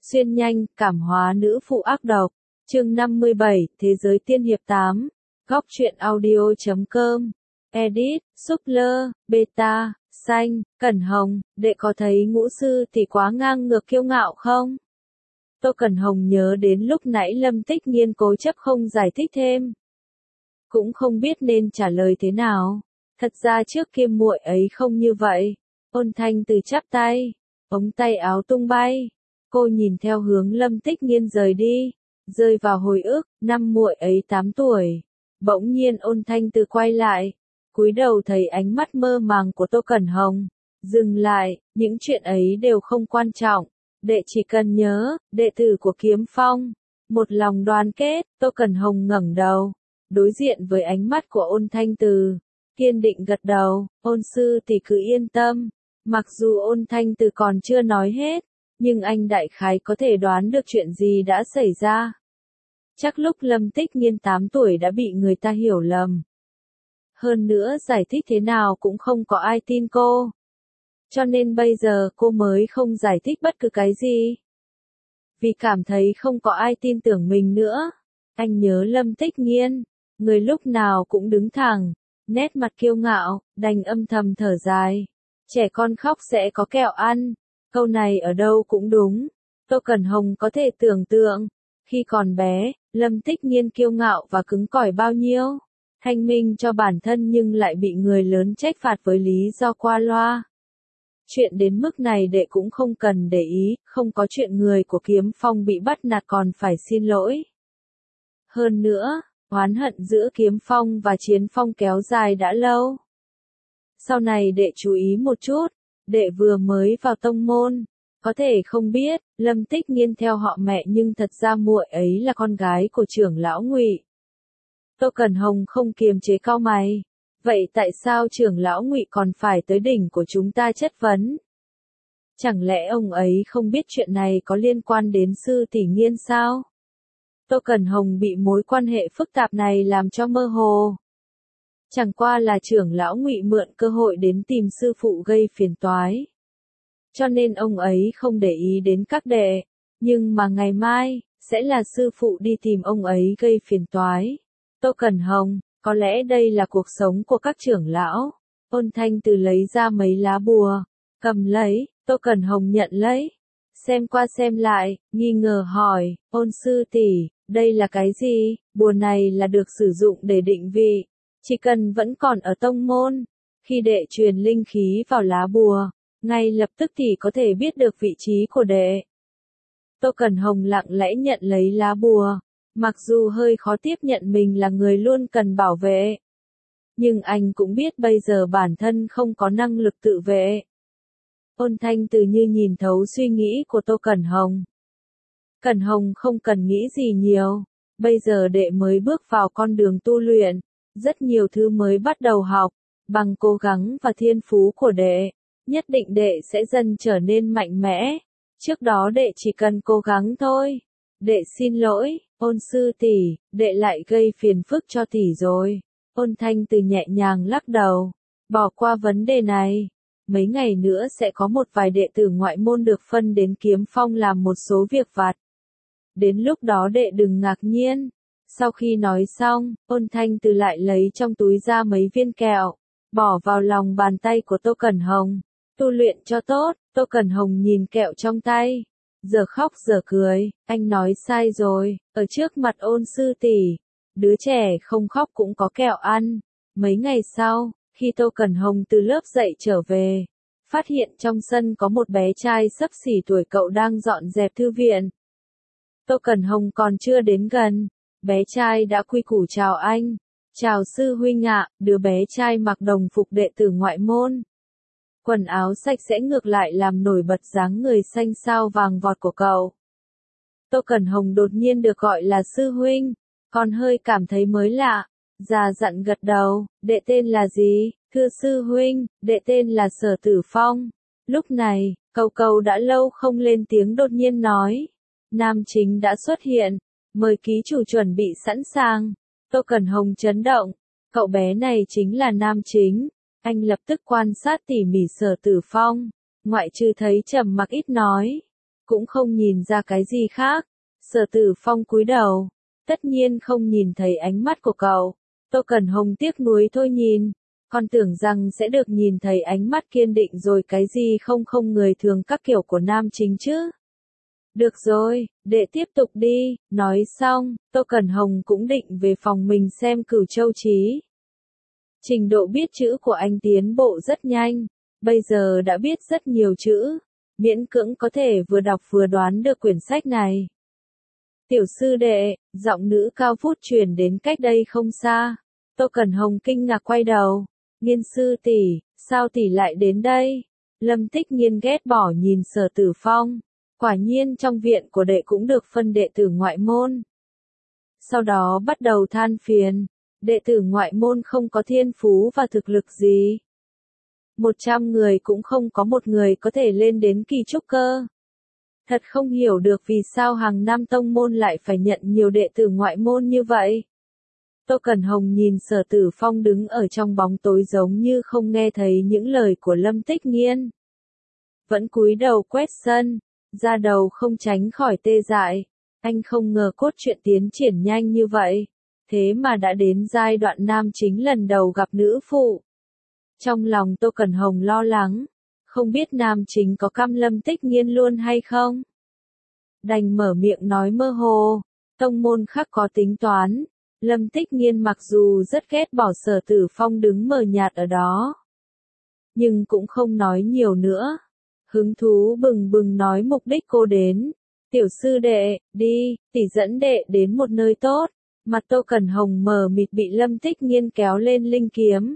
Xuyên nhanh, cảm hóa nữ phụ ác độc. Chương 57, Thế giới tiên hiệp 8. Góc truyện audio.com. Edit, Súp-lơ, Beta, Xanh, Cẩn Hồng, đệ có thấy ngũ sư thì quá ngang ngược kiêu ngạo không? Tô Cẩn Hồng nhớ đến lúc nãy Lâm Tích Nhiên cố chấp không giải thích thêm. Cũng không biết nên trả lời thế nào. Thật ra trước kia muội ấy không như vậy. Ôn Thanh Từ chắp tay, ống tay áo tung bay. Cô nhìn theo hướng Lâm Tích Nhiên rời đi, rơi vào hồi ức, năm muội ấy 8 tuổi. Bỗng nhiên Ôn Thanh Từ quay lại, cúi đầu thấy ánh mắt mơ màng của Tô Cẩn Hồng. Dừng lại, những chuyện ấy đều không quan trọng. Đệ chỉ cần nhớ, đệ tử của Kiếm Phong. Một lòng đoàn kết, Tô Cẩn Hồng ngẩng đầu, đối diện với ánh mắt của Ôn Thanh Từ, kiên định gật đầu. Ôn sư thì cứ yên tâm. Mặc dù Ôn Thanh Từ còn chưa nói hết, nhưng anh đại khái có thể đoán được chuyện gì đã xảy ra. Chắc lúc Lâm Tích Nhiên 8 tuổi đã bị người ta hiểu lầm. Hơn nữa giải thích thế nào cũng không có ai tin cô. Cho nên bây giờ cô mới không giải thích bất cứ cái gì. Vì cảm thấy không có ai tin tưởng mình nữa. Anh nhớ Lâm Tích Nhiên, người lúc nào cũng đứng thẳng, nét mặt kiêu ngạo, đành âm thầm thở dài. Trẻ con khóc sẽ có kẹo ăn. Câu này ở đâu cũng đúng. Tô Cẩn Hồng có thể tưởng tượng, khi còn bé, Lâm Tích Nhiên kiêu ngạo và cứng cỏi bao nhiêu. Thanh minh cho bản thân nhưng lại bị người lớn trách phạt với lý do qua loa. Chuyện đến mức này đệ cũng không cần để ý, không có chuyện người của Kiếm Phong bị bắt nạt còn phải xin lỗi. Hơn nữa, oán hận giữa Kiếm Phong và Chiến Phong kéo dài đã lâu. Sau này đệ chú ý một chút, đệ vừa mới vào tông môn, có thể không biết, Lâm Tích Nhiên theo họ mẹ nhưng thật ra muội ấy là con gái của trưởng lão Ngụy. Tô Cẩn Hồng không kiềm chế cau mày. Vậy tại sao trưởng lão Ngụy còn phải tới đỉnh của chúng ta chất vấn? Chẳng lẽ ông ấy không biết chuyện này có liên quan đến sư tỷ Nghiên sao? Tô Cẩn Hồng bị mối quan hệ phức tạp này làm cho mơ hồ. Chẳng qua là trưởng lão Ngụy mượn cơ hội đến tìm sư phụ gây phiền toái. Cho nên ông ấy không để ý đến các đệ, nhưng mà ngày mai, sẽ là sư phụ đi tìm ông ấy gây phiền toái. Tô Cẩn Hồng, có lẽ đây là cuộc sống của các trưởng lão. Ôn Thanh Từ lấy ra mấy lá bùa, cầm lấy, Tô Cẩn Hồng nhận lấy. Xem qua xem lại, nghi ngờ hỏi, Ôn sư tỷ, đây là cái gì? Bùa này là được sử dụng để định vị. Chỉ cần vẫn còn ở tông môn, khi đệ truyền linh khí vào lá bùa, ngay lập tức thì có thể biết được vị trí của đệ. Tô Cẩn Hồng lặng lẽ nhận lấy lá bùa, mặc dù hơi khó tiếp nhận mình là người luôn cần bảo vệ. Nhưng anh cũng biết bây giờ bản thân không có năng lực tự vệ. Ôn Thanh Từ như nhìn thấu suy nghĩ của Tô Cẩn Hồng. Cẩn Hồng không cần nghĩ gì nhiều, bây giờ đệ mới bước vào con đường tu luyện, rất nhiều thứ mới bắt đầu học, bằng cố gắng và thiên phú của đệ, nhất định đệ sẽ dần trở nên mạnh mẽ. Trước đó đệ chỉ cần cố gắng thôi. Đệ xin lỗi, Ôn sư tỷ, đệ lại gây phiền phức cho tỷ rồi. Ôn Thanh Từ nhẹ nhàng lắc đầu, bỏ qua vấn đề này. Mấy ngày nữa sẽ có một vài đệ tử ngoại môn được phân đến Kiếm Phong làm một số việc vặt. Đến lúc đó đệ đừng ngạc nhiên. Sau khi nói xong, Ôn Thanh Từ lại lấy trong túi ra mấy viên kẹo, bỏ vào lòng bàn tay của Tô Cẩn Hồng. Tu luyện cho tốt. Tô Cẩn Hồng nhìn kẹo trong tay, giờ khóc giờ cười. Anh nói sai rồi, ở trước mặt Ôn sư tỷ, đứa trẻ không khóc cũng có kẹo ăn. Mấy ngày sau, khi Tô Cẩn Hồng từ lớp dậy trở về, phát hiện trong sân có một bé trai xấp xỉ tuổi cậu đang dọn dẹp thư viện. Tô Cẩn Hồng còn chưa đến gần, bé trai đã quy củ chào anh. Chào sư huynh ạ. Đứa bé trai mặc đồng phục đệ tử ngoại môn. Quần áo sạch sẽ ngược lại làm nổi bật dáng người xanh xao vàng vọt của cậu. Tô Cẩn Hồng đột nhiên được gọi là sư huynh, còn hơi cảm thấy mới lạ. Già dặn gật đầu, đệ tên là gì? Thưa sư huynh, đệ tên là Sở Tử Phong. Lúc này, Cậu đã lâu không lên tiếng đột nhiên nói. Nam chính đã xuất hiện, mời ký chủ chuẩn bị sẵn sàng. Tô Cẩn Hồng chấn động, cậu bé này chính là nam chính. Anh lập tức quan sát tỉ mỉ Sở Tử Phong, ngoại trừ thấy trầm mặc ít nói. cũng không nhìn ra cái gì khác. Sở Tử Phong cúi đầu, tất nhiên không nhìn thấy ánh mắt của cậu. Tô Cẩn Hồng tiếc nuối thôi nhìn, còn tưởng rằng sẽ được nhìn thấy ánh mắt kiên định rồi cái gì không người thường các kiểu của nam chính chứ. Được rồi, đệ tiếp tục đi, nói xong, Tô Cẩn Hồng cũng định về phòng mình xem Cửu Châu Chí. Trình độ biết chữ của anh tiến bộ rất nhanh, bây giờ đã biết rất nhiều chữ, miễn cưỡng có thể vừa đọc vừa đoán được quyển sách này. Tiểu sư đệ, giọng nữ cao vút truyền đến cách đây không xa. Tô Cẩn Hồng kinh ngạc quay đầu, Nghiên sư tỷ, sao tỷ lại đến đây? Lâm Tích Nghiên ghét bỏ nhìn Sở Tử Phong, quả nhiên trong viện của đệ cũng được phân đệ tử ngoại môn. Sau đó bắt đầu than phiền, đệ tử ngoại môn không có thiên phú và thực lực gì. 100 người cũng không có một người có thể lên đến kỳ trúc cơ. Thật không hiểu được vì sao hàng năm tông môn lại phải nhận nhiều đệ tử ngoại môn như vậy. Tô Cẩn Hồng nhìn Sở Tử Phong đứng ở trong bóng tối giống như không nghe thấy những lời của Lâm Tích Nghiên. Vẫn cúi đầu quét sân, da đầu không tránh khỏi tê dại. Anh không ngờ cốt truyện tiến triển nhanh như vậy, thế mà đã đến giai đoạn nam chính lần đầu gặp nữ phụ. Trong lòng Tô Cẩn Hồng lo lắng, không biết nam chính có căm Lâm Tích Nghiên luôn hay không. Đành mở miệng nói mơ hồ, tông môn khác có tính toán. Lâm Tích Nghiên mặc dù rất ghét bỏ Sở Tử Phong đứng mờ nhạt ở đó, nhưng cũng không nói nhiều nữa. Hứng thú bừng bừng nói mục đích cô đến. Tiểu sư đệ, đi, tỷ dẫn đệ đến một nơi tốt. Mặt Tô Cẩn Hồng mờ mịt bị Lâm Tích Nghiên kéo lên linh kiếm.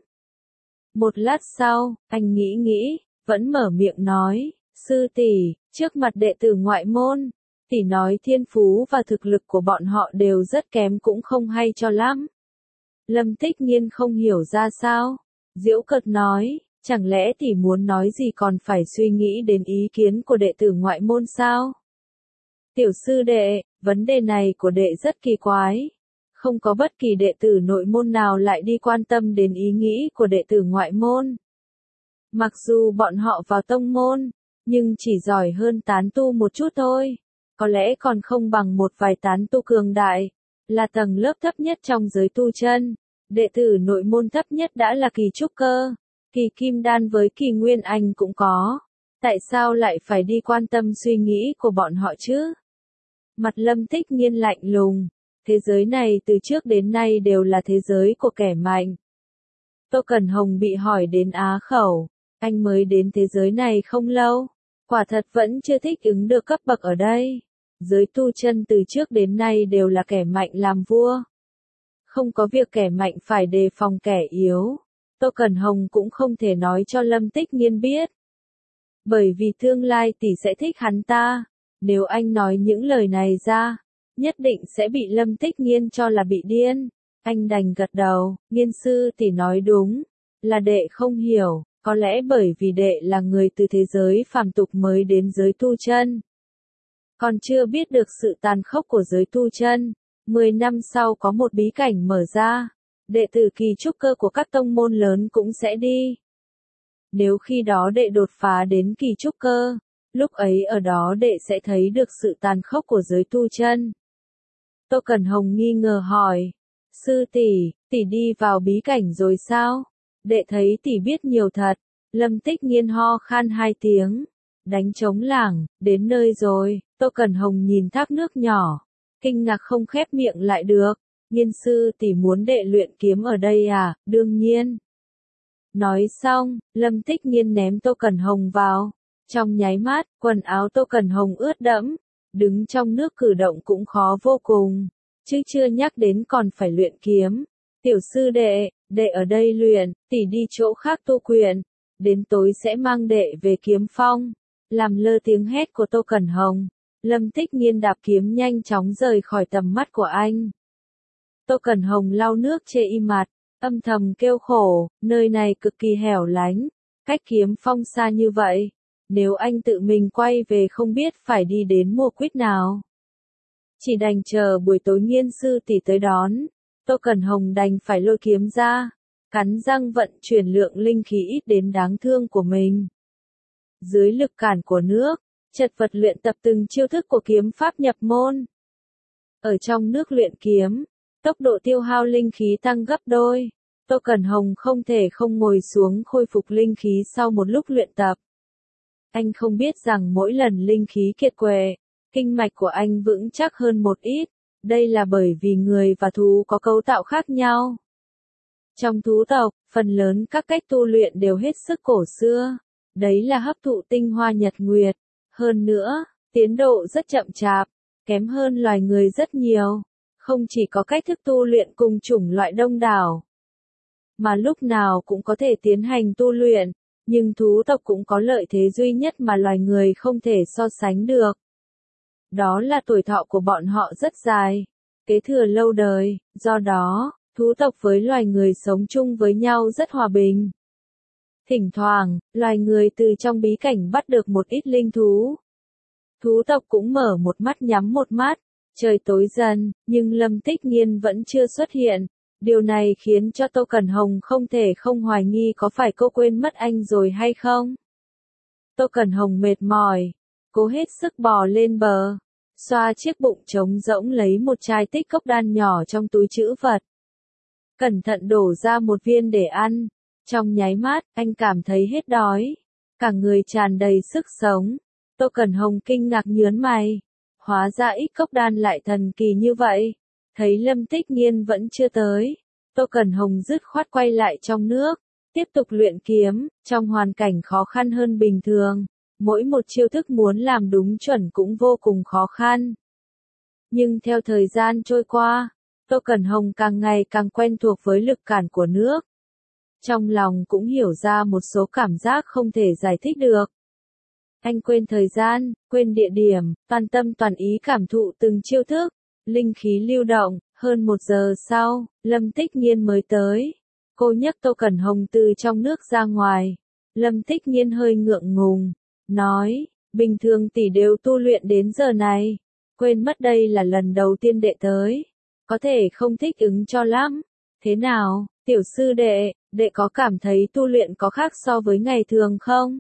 Một lát sau, anh nghĩ, vẫn mở miệng nói, sư tỷ, trước mặt đệ tử ngoại môn, tỷ nói thiên phú và thực lực của bọn họ đều rất kém cũng không hay cho lắm. Lâm Tích Nghiên không hiểu ra sao, giễu cợt nói, chẳng lẽ tỷ muốn nói gì còn phải suy nghĩ đến ý kiến của đệ tử ngoại môn sao? Tiểu sư đệ, vấn đề này của đệ rất kỳ quái. Không có bất kỳ đệ tử nội môn nào lại đi quan tâm đến ý nghĩ của đệ tử ngoại môn. Mặc dù bọn họ vào tông môn, nhưng chỉ giỏi hơn tán tu một chút thôi. Có lẽ còn không bằng một vài tán tu cường đại, là tầng lớp thấp nhất trong giới tu chân. Đệ tử nội môn thấp nhất đã là kỳ trúc cơ, kỳ kim đan với kỳ nguyên anh cũng có. Tại sao lại phải đi quan tâm suy nghĩ của bọn họ chứ? Mặt Lâm Tích Nghiên lạnh lùng. Thế giới này từ trước đến nay đều là thế giới của kẻ mạnh. Tô Cẩn Hồng bị hỏi đến á khẩu, anh mới đến thế giới này không lâu, quả thật vẫn chưa thích ứng được cấp bậc ở đây. Giới tu chân từ trước đến nay đều là kẻ mạnh làm vua. Không có việc kẻ mạnh phải đề phòng kẻ yếu. Tô Cẩn Hồng cũng không thể nói cho Lâm Tích Nghiên biết. Bởi vì tương lai tỷ sẽ thích hắn ta, nếu anh nói những lời này ra, nhất định sẽ bị Lâm Tích Nghiên cho là bị điên. Anh đành gật đầu, Nghiên sư tỷ nói đúng, là đệ không hiểu, có lẽ bởi vì đệ là người từ thế giới phàm tục mới đến giới tu chân. Còn chưa biết được sự tàn khốc của giới tu chân, 10 năm sau có một bí cảnh mở ra, đệ tử kỳ trúc cơ của các tông môn lớn cũng sẽ đi. Nếu khi đó đệ đột phá đến kỳ trúc cơ, lúc ấy ở đó đệ sẽ thấy được sự tàn khốc của giới tu chân. Tô Cẩn Hồng nghi ngờ hỏi, sư tỷ, tỷ đi vào bí cảnh rồi sao? Đệ thấy tỷ biết nhiều thật. Lâm Tích Nghiên ho khan 2 tiếng, đánh trống lảng, đến nơi rồi. Tô Cẩn Hồng nhìn thác nước nhỏ, kinh ngạc không khép miệng lại được. Nghiên sư tỷ muốn đệ luyện kiếm ở đây à? Đương nhiên. Nói xong, Lâm Tích Nghiên ném Tô Cẩn Hồng vào. Trong nháy mắt, quần áo Tô Cẩn Hồng ướt đẫm, đứng trong nước cử động cũng khó vô cùng, chứ chưa nhắc đến còn phải luyện kiếm. Tiểu sư đệ, đệ ở đây luyện, tỷ đi chỗ khác tu quyền, đến tối sẽ mang đệ về kiếm phong. Làm lơ tiếng hét của Tô Cẩn Hồng, Lâm Tích Nghiên đạp kiếm nhanh chóng rời khỏi tầm mắt của anh. Tô Cẩn Hồng lau nước chê mặt, âm thầm kêu khổ, nơi này cực kỳ hẻo lánh, cách kiếm phong xa như vậy. Nếu anh tự mình quay về không biết phải đi đến mùa quýt nào. Chỉ đành chờ buổi tối Nghiên sư tỷ tới đón, Tô Cẩn Hồng đành phải lôi kiếm ra, cắn răng vận chuyển lượng linh khí ít đến đáng thương của mình. Dưới lực cản của nước, chật vật luyện tập từng chiêu thức của kiếm pháp nhập môn. Ở trong nước luyện kiếm, tốc độ tiêu hao linh khí tăng gấp đôi. Tô Cẩn Hồng không thể không ngồi xuống khôi phục linh khí sau một lúc luyện tập. Anh không biết rằng mỗi lần linh khí kiệt quệ, kinh mạch của anh vững chắc hơn một ít. Đây là bởi vì người và thú có cấu tạo khác nhau. Trong thú tộc, phần lớn các cách tu luyện đều hết sức cổ xưa. Đấy là hấp thụ tinh hoa nhật nguyệt. Hơn nữa, tiến độ rất chậm chạp, kém hơn loài người rất nhiều. Không chỉ có cách thức tu luyện cùng chủng loại đông đảo, mà lúc nào cũng có thể tiến hành tu luyện, nhưng thú tộc cũng có lợi thế duy nhất mà loài người không thể so sánh được. Đó là tuổi thọ của bọn họ rất dài, kế thừa lâu đời, do đó, thú tộc với loài người sống chung với nhau rất hòa bình. Thỉnh thoảng, loài người từ trong bí cảnh bắt được một ít linh thú. Thú tộc cũng mở một mắt nhắm một mắt, trời tối dần, nhưng Lâm Tích Nghiên vẫn chưa xuất hiện. Điều này khiến cho Tô Cẩn Hồng không thể không hoài nghi có phải cô quên mất anh rồi hay không. Tô Cẩn Hồng mệt mỏi, cố hết sức bò lên bờ, xoa chiếc bụng trống rỗng lấy một chai tích cốc đan nhỏ trong túi trữ vật. Cẩn thận đổ ra một viên để ăn, trong nháy mắt, anh cảm thấy hết đói, cả người tràn đầy sức sống. Tô Cẩn Hồng kinh ngạc nhướng mày, hóa ra ít cốc đan lại thần kỳ như vậy. Thấy Lâm Tích Nghiên vẫn chưa tới, Tô Cẩn Hồng dứt khoát quay lại trong nước, tiếp tục luyện kiếm, trong hoàn cảnh khó khăn hơn bình thường. Mỗi một chiêu thức muốn làm đúng chuẩn cũng vô cùng khó khăn. Nhưng theo thời gian trôi qua, Tô Cẩn Hồng càng ngày càng quen thuộc với lực cản của nước. Trong lòng cũng hiểu ra một số cảm giác không thể giải thích được. Anh quên thời gian, quên địa điểm, toàn tâm toàn ý cảm thụ từng chiêu thức. Linh khí lưu động, hơn 1 giờ sau, Lâm Tích Nghiên mới tới. Cô nhấc Tô Cẩn Hồng từ trong nước ra ngoài. Lâm Tích Nghiên hơi ngượng ngùng, nói, bình thường tỷ đều tu luyện đến giờ này. Quên mất đây là lần đầu tiên đệ tới. Có thể không thích ứng cho lắm. Thế nào, tiểu sư đệ, đệ có cảm thấy tu luyện có khác so với ngày thường không?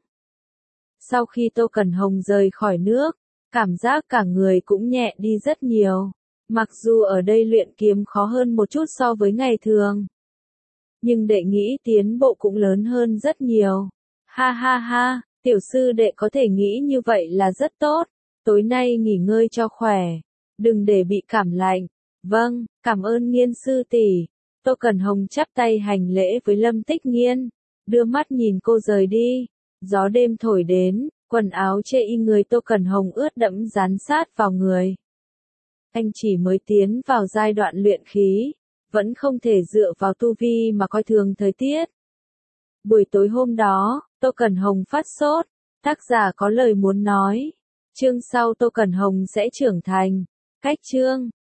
Sau khi Tô Cẩn Hồng rời khỏi nước, cảm giác cả người cũng nhẹ đi rất nhiều. Mặc dù ở đây luyện kiếm khó hơn một chút so với ngày thường, nhưng đệ nghĩ tiến bộ cũng lớn hơn rất nhiều. Ha ha ha, tiểu sư đệ có thể nghĩ như vậy là rất tốt. Tối nay nghỉ ngơi cho khỏe, đừng để bị cảm lạnh. Vâng, cảm ơn Nghiên sư tỷ. Tô Cẩn Hồng chắp tay hành lễ với Lâm Tích Nghiên, đưa mắt nhìn cô rời đi. Gió đêm thổi đến, quần áo chê y người Tô Cẩn Hồng ướt đẫm dán sát vào người. Anh chỉ mới tiến vào giai đoạn luyện khí, vẫn không thể dựa vào tu vi mà coi thường thời tiết. Buổi tối hôm đó, Tô Cẩn Hồng phát sốt, tác giả có lời muốn nói. Chương sau Tô Cẩn Hồng sẽ trưởng thành. Cách chương